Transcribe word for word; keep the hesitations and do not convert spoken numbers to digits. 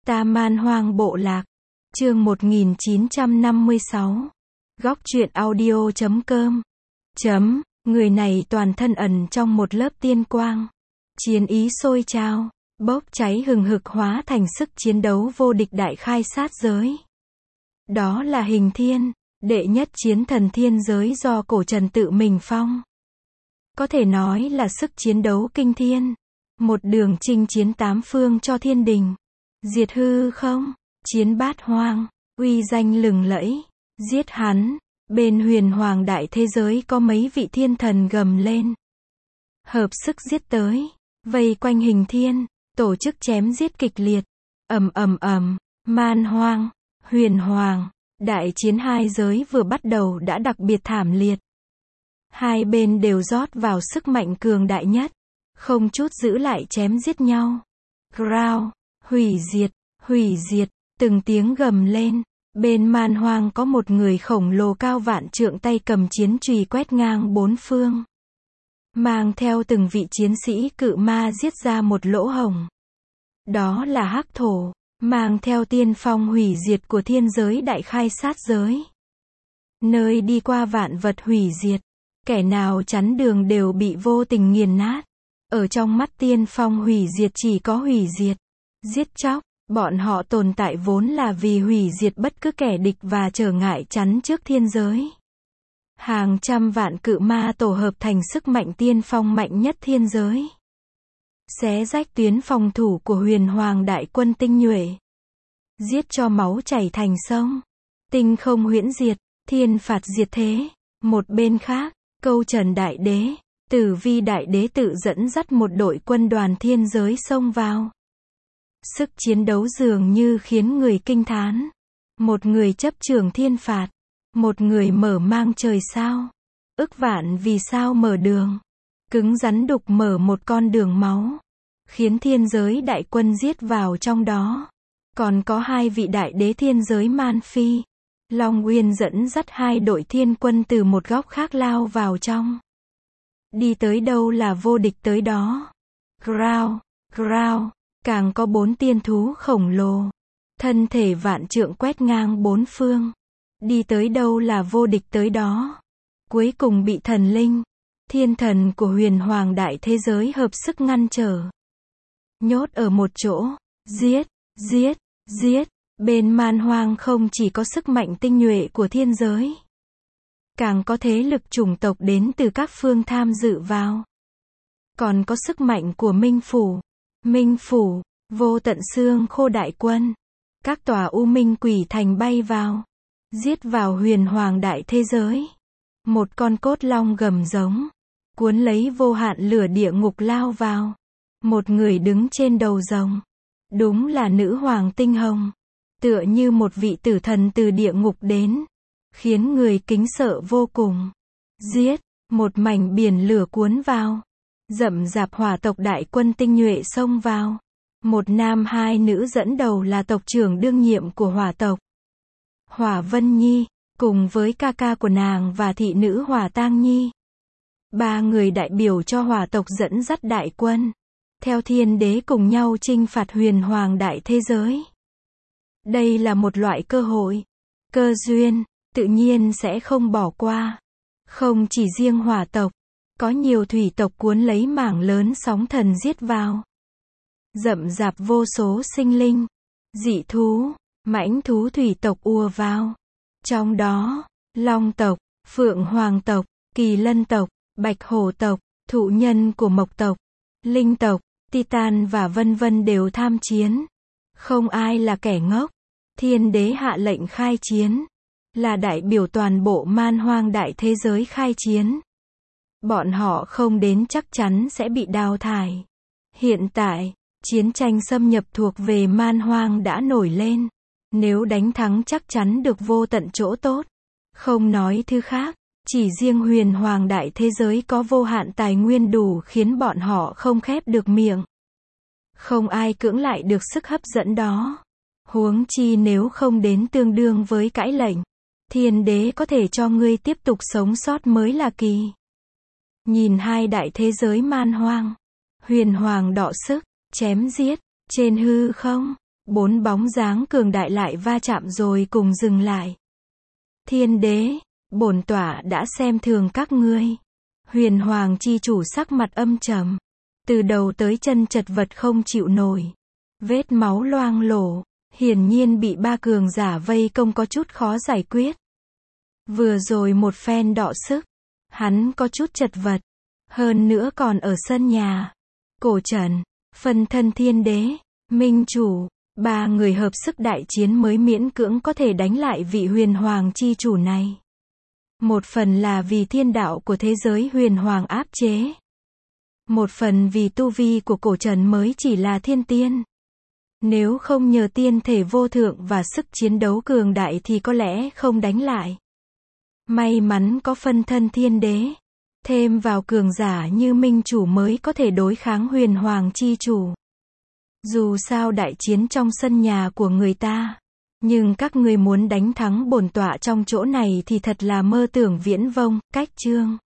Ta Man Hoang Bộ Lạc. Chương một nghìn chín trăm năm mươi sáu. Góc truyện audio chấm com. Chấm, người này toàn thân ẩn trong một lớp tiên quang. Chiến ý sôi trào, bốc cháy hừng hực hóa thành sức chiến đấu vô địch đại khai sát giới. Đó là Hình Thiên, đệ nhất chiến thần thiên giới do cổ Trần tự mình phong. Có thể nói là sức chiến đấu kinh thiên. Một đường chinh chiến tám phương cho thiên đình. Diệt hư không, chiến bát hoang, uy danh lừng lẫy. Giết hắn, bên huyền hoàng đại thế giới có mấy vị thiên thần gầm lên. Hợp sức giết tới, vây quanh Hình Thiên, tổ chức chém giết kịch liệt. Ầm ầm ầm, Man Hoang, huyền hoàng, đại chiến hai giới vừa bắt đầu đã đặc biệt thảm liệt. Hai bên đều rót vào sức mạnh cường đại nhất, không chút giữ lại chém giết nhau. Growl, hủy diệt, hủy diệt, từng tiếng gầm lên. Bên Man Hoang có một người khổng lồ cao vạn trượng tay cầm chiến chùy quét ngang bốn phương. Mang theo từng vị chiến sĩ cự ma giết ra một lỗ hổng. Đó là Hắc Thổ, mang theo tiên phong hủy diệt của thiên giới đại khai sát giới. Nơi đi qua vạn vật hủy diệt, kẻ nào chắn đường đều bị vô tình nghiền nát. Ở trong mắt tiên phong hủy diệt chỉ có hủy diệt, giết chóc. Bọn họ tồn tại vốn là vì hủy diệt bất cứ kẻ địch và trở ngại chắn trước thiên giới. Hàng trăm vạn cự ma tổ hợp thành sức mạnh tiên phong mạnh nhất thiên giới. Xé rách tuyến phòng thủ của huyền hoàng đại quân tinh nhuệ. Giết cho máu chảy thành sông. Tinh không huyễn diệt, thiên phạt diệt thế. Một bên khác, Câu Trần đại đế, Tử Vi đại đế tự dẫn dắt một đội quân đoàn thiên giới xông vào. Sức chiến đấu dường như khiến người kinh thán. Một người chấp trường thiên phạt, một người mở mang trời sao. Ức vạn vì sao mở đường, cứng rắn đục mở một con đường máu, khiến thiên giới đại quân giết vào trong đó. Còn có hai vị đại đế thiên giới Man Phi, Long Uyên dẫn dắt hai đội thiên quân từ một góc khác lao vào trong. Đi tới đâu là vô địch tới đó. Growl, growl. Càng có bốn tiên thú khổng lồ, thân thể vạn trượng quét ngang bốn phương. Đi tới đâu là vô địch tới đó. Cuối cùng bị thần linh, thiên thần của huyền hoàng đại thế giới hợp sức ngăn trở. Nhốt ở một chỗ, giết, giết, giết. Bên Man Hoang không chỉ có sức mạnh tinh nhuệ của thiên giới, càng có thế lực chủng tộc đến từ các phương tham dự vào. Còn có sức mạnh của Minh Phủ. Minh Phủ, vô tận xương khô đại quân. Các tòa u minh quỷ thành bay vào. Giết vào huyền hoàng đại thế giới. Một con cốt long gầm giống. Cuốn lấy vô hạn lửa địa ngục lao vào. Một người đứng trên đầu rồng. Đúng là nữ hoàng tinh hồng. Tựa như một vị tử thần từ địa ngục đến. Khiến người kính sợ vô cùng. Giết, một mảnh biển lửa cuốn vào. Rậm rạp hỏa tộc đại quân tinh nhuệ xông vào. Một nam hai nữ dẫn đầu là tộc trưởng đương nhiệm của hỏa tộc, Hỏa Vân Nhi, cùng với ca ca của nàng và thị nữ Hỏa Tang Nhi. Ba người đại biểu cho hỏa tộc dẫn dắt đại quân, theo thiên đế cùng nhau chinh phạt huyền hoàng đại thế giới. Đây là một loại cơ hội, cơ duyên, tự nhiên sẽ không bỏ qua. Không chỉ riêng hỏa tộc, có nhiều thủy tộc cuốn lấy mảng lớn sóng thần giết vào. Rậm rạp vô số sinh linh, dị thú, mãnh thú thủy tộc ùa vào. Trong đó, long tộc, phượng hoàng tộc, kỳ lân tộc, bạch hổ tộc, thụ nhân của mộc tộc, linh tộc, titan và vân vân đều tham chiến. Không ai là kẻ ngốc. Thiên đế hạ lệnh khai chiến, là đại biểu toàn bộ Man Hoang đại thế giới khai chiến. Bọn họ không đến chắc chắn sẽ bị đào thải. Hiện tại, chiến tranh xâm nhập thuộc về Man Hoang đã nổi lên. Nếu đánh thắng chắc chắn được vô tận chỗ tốt. Không nói thứ khác, chỉ riêng huyền hoàng đại thế giới có vô hạn tài nguyên đủ khiến bọn họ không khép được miệng. Không ai cưỡng lại được sức hấp dẫn đó. Huống chi nếu không đến tương đương với cãi lệnh, thiên đế có thể cho ngươi tiếp tục sống sót mới là kỳ. Nhìn hai đại thế giới Man Hoang, huyền hoàng đọ sức, chém giết, trên hư không, Bốn bóng dáng cường đại lại va chạm rồi cùng dừng lại. Thiên đế, bổn tọa đã xem thường các ngươi. Huyền Hoàng chi chủ sắc mặt âm trầm. Từ đầu tới chân chật vật không chịu nổi. Vết máu loang lổ. Hiển nhiên bị ba cường giả vây công có chút khó giải quyết. Vừa rồi một phen đọ sức. Hắn có chút chật vật. Hơn nữa còn ở sân nhà. Cổ Trần, phân thân thiên đế, minh chủ. Ba người hợp sức đại chiến mới miễn cưỡng có thể đánh lại vị huyền hoàng chi chủ này. Một phần là vì thiên đạo của thế giới huyền hoàng áp chế. Một phần vì tu vi của Cổ Trần mới chỉ là thiên tiên. Nếu không nhờ tiên thể vô thượng và sức chiến đấu cường đại thì có lẽ không đánh lại. May mắn có phân thân thiên đế. Thêm vào cường giả như minh chủ mới có thể đối kháng huyền hoàng chi chủ. Dù sao đại chiến trong sân nhà của người ta. Nhưng các ngươi muốn đánh thắng bổn tọa trong chỗ này thì thật là mơ tưởng viễn vông, cách chương.